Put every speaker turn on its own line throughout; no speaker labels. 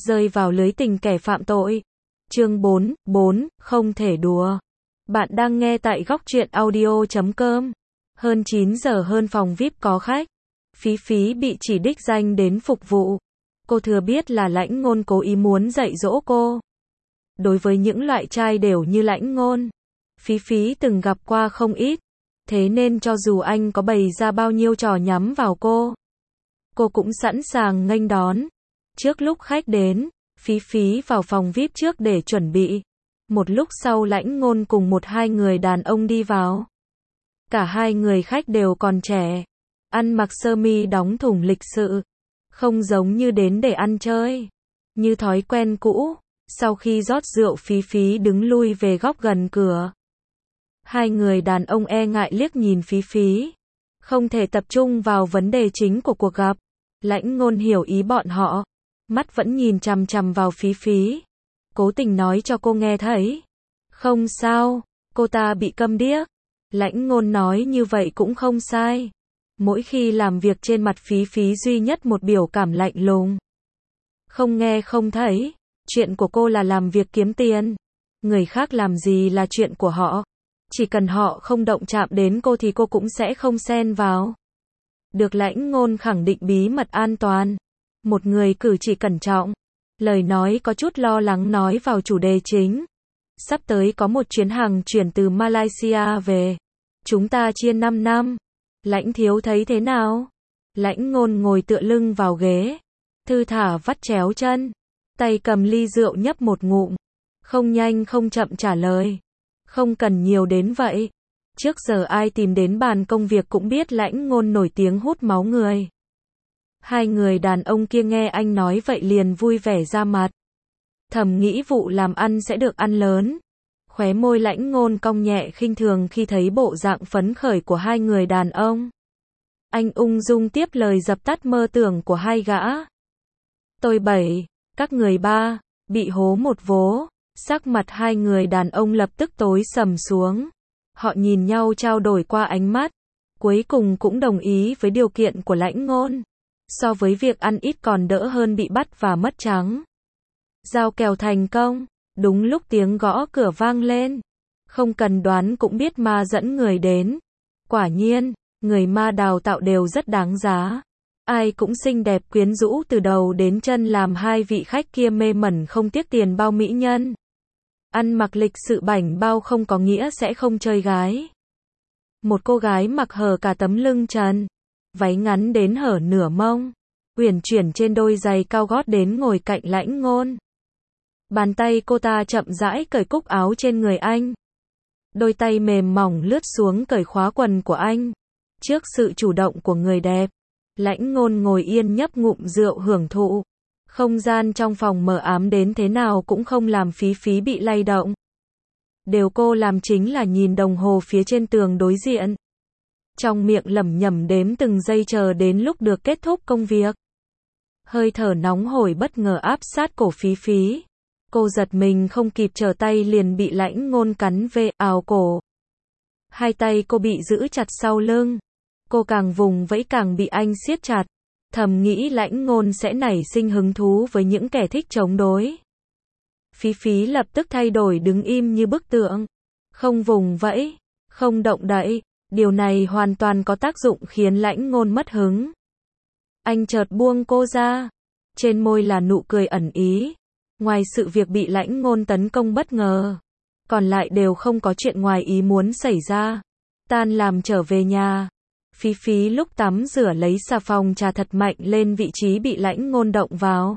rơi vào lưới tình kẻ phạm tội. Chương 4, không thể đùa. Bạn đang nghe tại Góc Truyện Audio.com. Hơn 9 giờ hơn, phòng VIP có khách. Phí Phí bị chỉ đích danh đến phục vụ. Cô thừa biết là Lãnh Ngôn cố ý muốn dạy dỗ cô. Đối với những loại trai đều như Lãnh Ngôn, Phí Phí từng gặp qua không ít. Thế nên cho dù anh có bày ra bao nhiêu trò nhắm vào cô cũng sẵn sàng nghênh đón. Trước lúc khách đến, Phí Phí vào phòng VIP trước để chuẩn bị. Một lúc sau Lãnh Ngôn cùng hai người đàn ông đi vào. Cả hai người khách đều còn trẻ, ăn mặc sơ mi đóng thùng lịch sự, không giống như đến để ăn chơi. Như thói quen cũ, sau khi rót rượu Phí Phí đứng lui về góc gần cửa. Hai người đàn ông e ngại liếc nhìn Phí Phí, không thể tập trung vào vấn đề chính của cuộc gặp. Lãnh Ngôn hiểu ý bọn họ, mắt vẫn nhìn chằm chằm vào Phí Phí, cố tình nói cho cô nghe thấy. Không sao, cô ta bị câm điếc. Lãnh Ngôn nói như vậy cũng không sai. Mỗi khi làm việc trên mặt Phí Phí duy nhất một biểu cảm lạnh lùng. Không nghe không thấy, chuyện của cô là làm việc kiếm tiền. Người khác làm gì là chuyện của họ. Chỉ cần họ không động chạm đến cô thì cô cũng sẽ không xen vào. Được Lãnh Ngôn khẳng định bí mật an toàn. Một người cử chỉ cẩn trọng, lời nói có chút lo lắng nói vào chủ đề chính. Sắp tới có một chuyến hàng chuyển từ Malaysia về. Chúng ta chia 5 năm. Lãnh thiếu thấy thế nào? Lãnh Ngôn ngồi tựa lưng vào ghế, thư thả vắt chéo chân, tay cầm ly rượu nhấp một ngụm. Không nhanh không chậm trả lời. Không cần nhiều đến vậy. Trước giờ ai tìm đến bàn công việc cũng biết Lãnh Ngôn nổi tiếng hút máu người. Hai người đàn ông kia nghe anh nói vậy liền vui vẻ ra mặt. Thầm nghĩ vụ làm ăn sẽ được ăn lớn. Khóe môi Lãnh Ngôn cong nhẹ khinh thường khi thấy bộ dạng phấn khởi của hai người đàn ông. Anh ung dung tiếp lời dập tắt mơ tưởng của hai gã. Tôi 7, các người 3, bị hố một vố. Sắc mặt hai người đàn ông lập tức tối sầm xuống. Họ nhìn nhau trao đổi qua ánh mắt, cuối cùng cũng đồng ý với điều kiện của Lãnh Ngôn. So với việc ăn ít còn đỡ hơn bị bắt và mất trắng. Giao kèo thành công. Đúng lúc tiếng gõ cửa vang lên. Không cần đoán cũng biết ma dẫn người đến. Quả nhiên, người ma đào tạo đều rất đáng giá. Ai cũng xinh đẹp quyến rũ từ đầu đến chân làm hai vị khách kia mê mẩn không tiếc tiền bao mỹ nhân. Ăn mặc lịch sự bảnh bao không có nghĩa sẽ không chơi gái. Một cô gái mặc hở cả tấm lưng trần, váy ngắn đến hở nửa mông, uyển chuyển trên đôi giày cao gót đến ngồi cạnh Lãnh Ngôn. Bàn tay cô ta chậm rãi cởi cúc áo trên người anh. Đôi tay mềm mỏng lướt xuống cởi khóa quần của anh. Trước sự chủ động của người đẹp, Lãnh Ngôn ngồi yên nhấp ngụm rượu hưởng thụ. Không gian trong phòng mờ ám đến thế nào cũng không làm Phí Phí bị lay động. Điều cô làm chính là nhìn đồng hồ phía trên tường đối diện. Trong miệng lẩm nhẩm đếm từng giây chờ đến lúc được kết thúc công việc. Hơi thở nóng hổi bất ngờ áp sát cổ Phí Phí. Cô giật mình không kịp trở tay liền bị Lãnh Ngôn cắn về ào cổ. Hai tay cô bị giữ chặt sau lưng. Cô càng vùng vẫy càng bị anh siết chặt. Thầm nghĩ Lãnh Ngôn sẽ nảy sinh hứng thú với những kẻ thích chống đối. Phí Phí lập tức thay đổi đứng im như bức tượng. Không vùng vẫy, không động đậy. Điều này hoàn toàn có tác dụng khiến Lãnh Ngôn mất hứng. Anh chợt buông cô ra. Trên môi là nụ cười ẩn ý. Ngoài sự việc bị Lãnh Ngôn tấn công bất ngờ, còn lại đều không có chuyện ngoài ý muốn xảy ra. Tan làm trở về nhà. Phí Phí lúc tắm rửa lấy xà phòng chà thật mạnh lên vị trí bị Lãnh Ngôn động vào.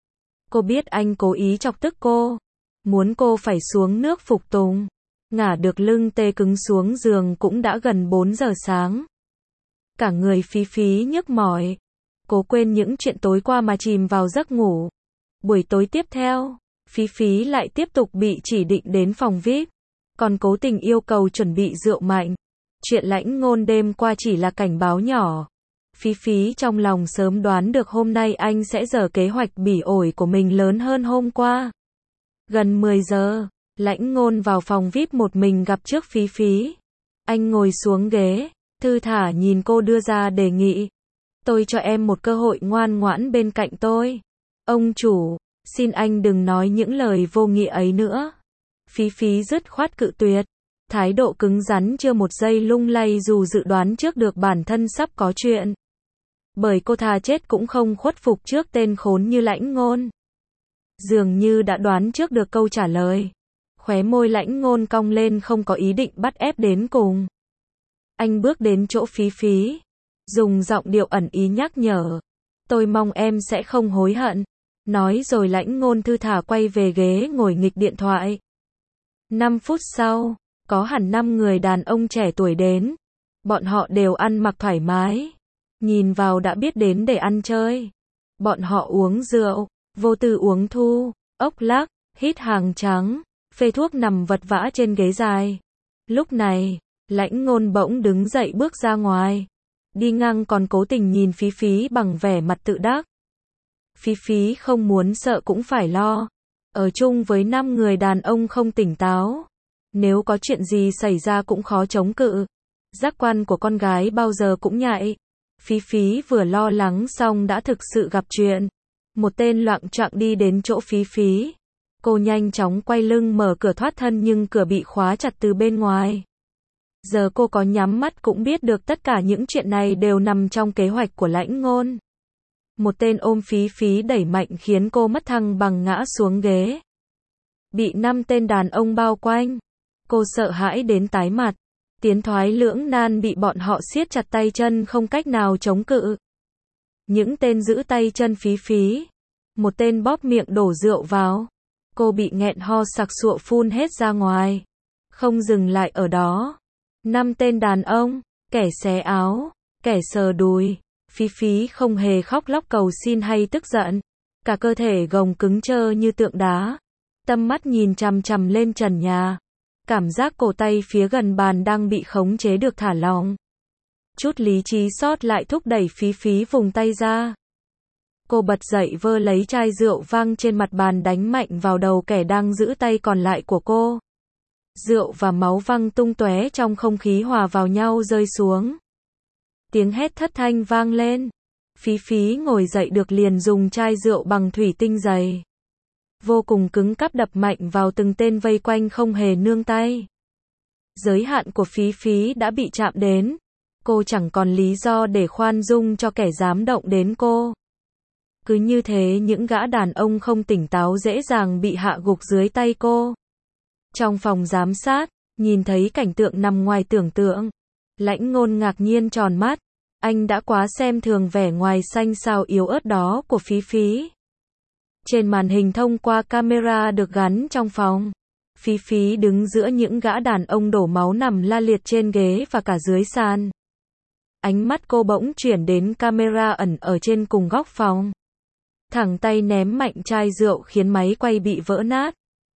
Cô biết anh cố ý chọc tức cô, muốn cô phải xuống nước phục tùng. Ngả được lưng tê cứng xuống giường cũng đã gần 4 giờ sáng. Cả người Phí Phí nhức mỏi. Cố quên những chuyện tối qua mà chìm vào giấc ngủ. Buổi tối tiếp theo, Phí Phí lại tiếp tục bị chỉ định đến phòng VIP. Còn cố tình yêu cầu chuẩn bị rượu mạnh. Chuyện Lãnh Ngôn đêm qua chỉ là cảnh báo nhỏ. Phí Phí trong lòng sớm đoán được hôm nay anh sẽ dở kế hoạch bỉ ổi của mình lớn hơn hôm qua. Gần 10 giờ, Lãnh Ngôn vào phòng VIP một mình gặp trước Phí Phí. Anh ngồi xuống ghế, thư thả nhìn cô đưa ra đề nghị. Tôi cho em một cơ hội ngoan ngoãn bên cạnh tôi. Ông chủ, Xin anh đừng nói những lời vô nghĩa ấy nữa. Phí Phí dứt khoát cự tuyệt. Thái độ cứng rắn chưa một giây lung lay dù dự đoán trước được bản thân sắp có chuyện. Bởi cô thà chết cũng không khuất phục trước tên khốn như Lãnh Ngôn. Dường như đã đoán trước được câu trả lời. Khóe môi Lãnh Ngôn cong lên không có ý định bắt ép đến cùng. Anh bước đến chỗ Phí Phí. Dùng giọng điệu ẩn ý nhắc nhở. Tôi mong em sẽ không hối hận. Nói rồi Lãnh Ngôn thư thả quay về ghế ngồi nghịch điện thoại. 5 phút sau, có hẳn 5 người đàn ông trẻ tuổi đến. Bọn họ đều ăn mặc thoải mái. Nhìn vào đã biết đến để ăn chơi. Bọn họ uống rượu, vô tư uống thu, ốc lắc, hít hàng trắng, phê thuốc nằm vật vã trên ghế dài. Lúc này, Lãnh Ngôn bỗng đứng dậy bước ra ngoài. Đi ngang còn cố tình nhìn Phí Phí bằng vẻ mặt tự đắc. Phí Phí không muốn sợ cũng phải lo. Ở chung với 5 người đàn ông không tỉnh táo. Nếu có chuyện gì xảy ra cũng khó chống cự. Giác quan của con gái bao giờ cũng nhạy. Phí Phí vừa lo lắng xong đã thực sự gặp chuyện. Một tên loạng choạng đi đến chỗ Phí Phí. Cô nhanh chóng quay lưng mở cửa thoát thân nhưng cửa bị khóa chặt từ bên ngoài. Giờ cô có nhắm mắt cũng biết được tất cả những chuyện này đều nằm trong kế hoạch của Lãnh Ngôn. Một tên ôm Phí Phí đẩy mạnh khiến cô mất thăng bằng ngã xuống ghế. Bị 5 tên đàn ông bao quanh. Cô sợ hãi đến tái mặt. Tiến thoái lưỡng nan bị bọn họ siết chặt tay chân không cách nào chống cự. Những tên giữ tay chân Phí Phí. Một tên bóp miệng đổ rượu vào. Cô bị nghẹn ho sặc sụa phun hết ra ngoài. Không dừng lại ở đó. 5 tên đàn ông, kẻ xé áo, kẻ sờ đùi. Phí Phí không hề khóc lóc cầu xin hay tức giận. Cả cơ thể gồng cứng trơ như tượng đá. Tâm mắt nhìn chằm chằm lên trần nhà. Cảm giác cổ tay phía gần bàn đang bị khống chế được thả lỏng. Chút lý trí sót lại thúc đẩy Phí Phí vùng tay ra. Cô bật dậy vơ lấy chai rượu văng trên mặt bàn đánh mạnh vào đầu kẻ đang giữ tay còn lại của cô. Rượu và máu văng tung tóe trong không khí hòa vào nhau rơi xuống. Tiếng hét thất thanh vang lên. Phí Phí ngồi dậy được liền dùng chai rượu bằng thủy tinh dày. Vô cùng cứng cáp đập mạnh vào từng tên vây quanh không hề nương tay. Giới hạn của Phí Phí đã bị chạm đến. Cô chẳng còn lý do để khoan dung cho kẻ dám động đến cô. Cứ như thế những gã đàn ông không tỉnh táo dễ dàng bị hạ gục dưới tay cô. Trong phòng giám sát, nhìn thấy cảnh tượng nằm ngoài tưởng tượng. Lãnh Ngôn ngạc nhiên tròn mắt. Anh đã quá xem thường vẻ ngoài xanh xao yếu ớt đó của Phí Phí. Trên màn hình thông qua camera được gắn trong phòng. Phí Phí đứng giữa những gã đàn ông đổ máu nằm la liệt trên ghế và cả dưới sàn. Ánh mắt cô bỗng chuyển đến camera ẩn ở trên cùng góc phòng. Thẳng tay ném mạnh chai rượu khiến máy quay bị vỡ nát.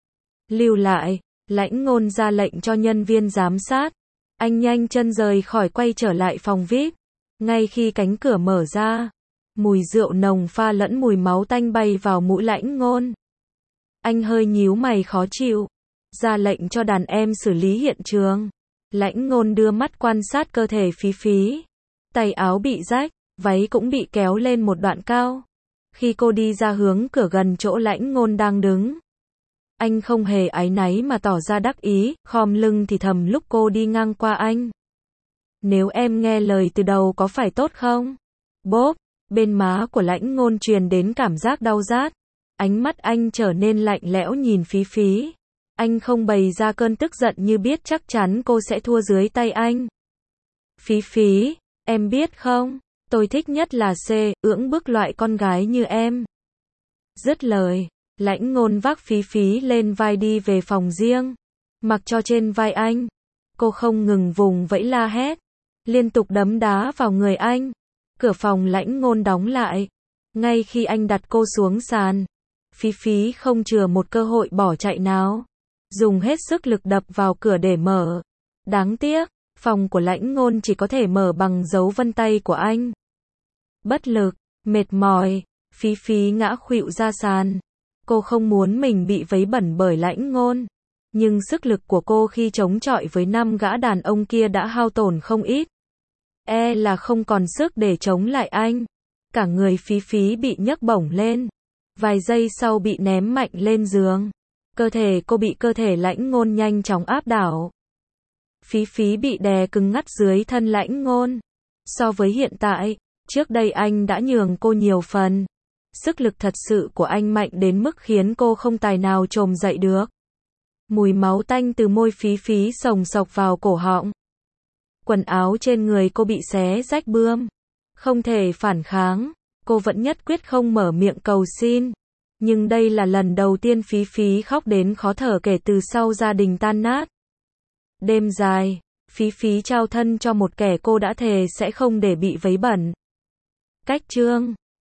Lưu lại, Lãnh Ngôn ra lệnh cho nhân viên giám sát. Anh nhanh chân rời khỏi quay trở lại phòng VIP. Ngay khi cánh cửa mở ra, mùi rượu nồng pha lẫn mùi máu tanh bay vào mũi Lãnh Ngôn. Anh hơi nhíu mày khó chịu. Ra lệnh cho đàn em xử lý hiện trường. Lãnh Ngôn đưa mắt quan sát cơ thể Phí Phí. Tay áo bị rách, váy cũng bị kéo lên một đoạn cao. Khi cô đi ra hướng cửa gần chỗ Lãnh Ngôn đang đứng. Anh không hề áy náy mà tỏ ra đắc ý, khom lưng thì thầm lúc cô đi ngang qua anh. Nếu em nghe lời từ đầu có phải tốt không? Bốp, bên má của Lãnh Ngôn truyền đến cảm giác đau rát. Ánh mắt anh trở nên lạnh lẽo nhìn Phí Phí. Anh không bày ra cơn tức giận như biết chắc chắn cô sẽ thua dưới tay anh. Phí Phí, em biết không, tôi thích nhất là ưỡng bức loại con gái như em. Dứt lời, Lãnh Ngôn vác Phí Phí lên vai đi về phòng riêng. Mặc cho trên vai anh. Cô không ngừng vùng vẫy la hét. Liên tục đấm đá vào người anh. Cửa phòng Lãnh Ngôn đóng lại. Ngay khi anh đặt cô xuống sàn. Phí Phí không chừa một cơ hội bỏ chạy nào. Dùng hết sức lực đập vào cửa để mở. Đáng tiếc, phòng của Lãnh Ngôn chỉ có thể mở bằng dấu vân tay của anh. Bất lực, mệt mỏi, Phí Phí ngã khuỵu ra sàn. Cô không muốn mình bị vấy bẩn bởi Lãnh Ngôn. Nhưng sức lực của cô khi chống chọi với 5 gã đàn ông kia đã hao tổn không ít. Là không còn sức để chống lại anh. Cả người Phí Phí bị nhấc bổng lên. Vài giây sau bị ném mạnh lên giường. Cơ thể cô bị cơ thể Lãnh Ngôn nhanh chóng áp đảo. Phí Phí bị đè cứng ngắt dưới thân Lãnh Ngôn. So với hiện tại, trước đây anh đã nhường cô nhiều phần. Sức lực thật sự của anh mạnh đến mức khiến cô không tài nào trồm dậy được. Mùi máu tanh từ môi Phí Phí xồng xộc vào cổ họng. Quần áo trên người cô bị xé rách bươm. Không thể phản kháng, cô vẫn nhất quyết không mở miệng cầu xin. Nhưng đây là lần đầu tiên Phí Phí khóc đến khó thở kể từ sau gia đình tan nát. Đêm dài, Phí Phí trao thân cho một kẻ cô đã thề sẽ không để bị vấy bẩn. Cách chương